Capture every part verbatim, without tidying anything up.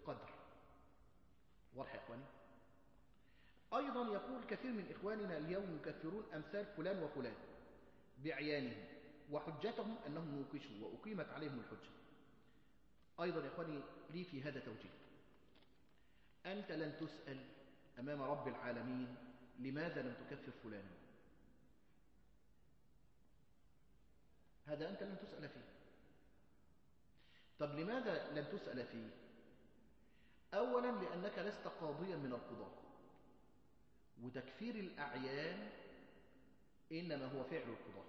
بالقدر. واضح يا إخواني؟ أيضا يقول كثير من إخواننا اليوم يكفرون أمثال فلان وفلان بعيانهم وحجتهم أنهم نوقشوا وأقيمت عليهم الحجة. أيضا يا إخواني لي في هذا توجيه. أنت لن تسأل أمام رب العالمين لماذا لم تكفر فلانا. هذا أنت لن تسأل فيه. طب لماذا لن تسأل فيه؟ أولا لأنك لست قاضيا من القضاة، وتكفير الأعيان إنما هو فعل القضاة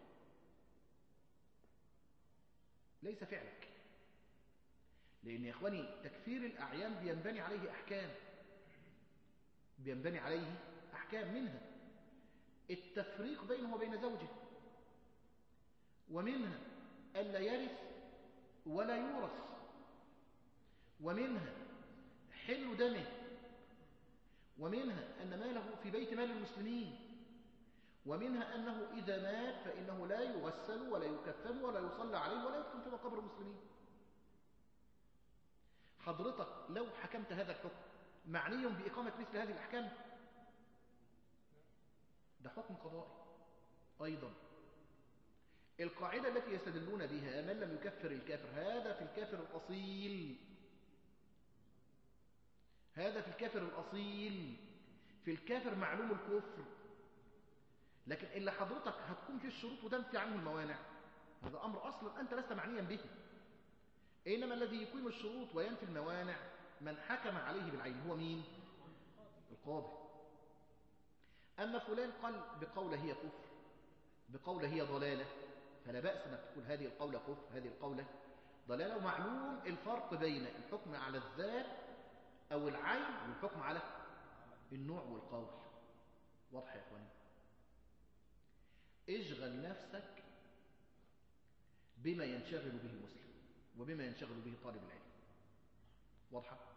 ليس فعلك. لأن يا إخواني تكفير الأعيان بينبني عليه أحكام، بينبني عليه أحكام منها التفريق بينه وبين زوجه، ومنها ألا يرث ولا يورث، ومنها حل دمه، ومنها أن ماله في بيت مال المسلمين، ومنها أنه إذا مات فإنه لا يغسل ولا يكفن ولا يصلى عليه ولا يدفن في مقابر المسلمين. حضرتك لو حكمت هذا الحكم معني بإقامة مثل هذه الأحكام؟ ده حكم قضائي. أيضا القاعدة التي يستدلون بها من لم يكفر الكافر هذا في الكافر الأصيل، هذا في الكافر الأصيل، في الكافر معلوم الكفر. لكن إلا حضرتك هتقوم في الشروط وتنفي عنه الموانع، هذا أمر أصلا أنت لست معنيا به. إنما الذي يقيم الشروط وينفي الموانع من حكم عليه بالعين هو مين؟ القاضي. أما فلان قال بقوله هي كفر، بقوله هي ضلالة، فلا بأس أنك تقول هذه القولة كفر هذه القولة ضلالة، ومعلوم الفرق بين الحكم على الذات أو العين والحكم على النوع والقول. واضح يا إخواني؟ اشغل نفسك بما ينشغل به المسلم وبما ينشغل به طالب العلم. واضحة؟